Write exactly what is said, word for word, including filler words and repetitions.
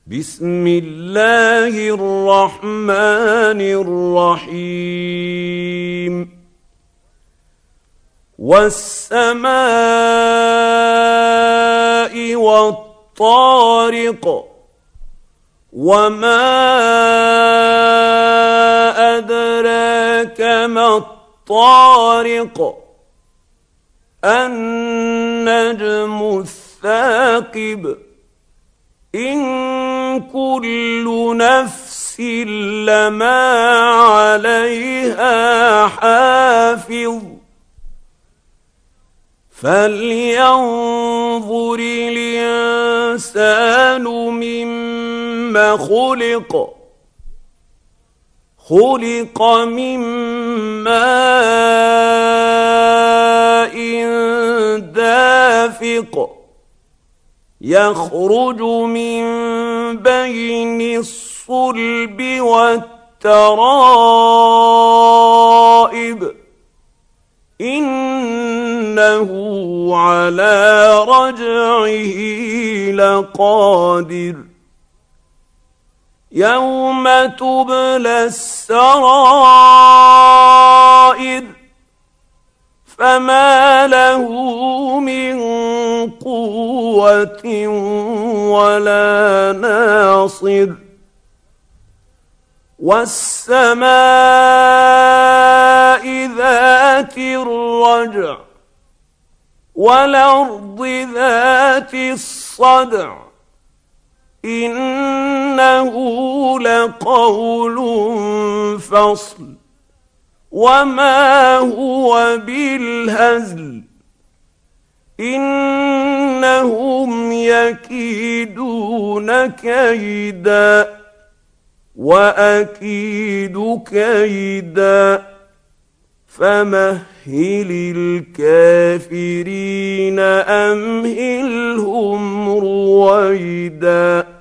بسم الله الرحمن الرحيم والسماء والطارق وما أدراك ما الطارق النجم الثاقب إن كل نفس لما عليها حافظ فلينظر الإنسان مما خلق خلق من ماء دافق يخرج من بين الصلب والترائب إنه على رجعه لقادر يوم تبلى السرائر فما له من قوة ولا ناصر والسماء ذات الرجع والأرض ذات الصدع إنه لقول فصل وما هو بالهزل إنهم يكيدون كيدا وأكيد كيدا فمهل الكافرين أمهلهم رويدا.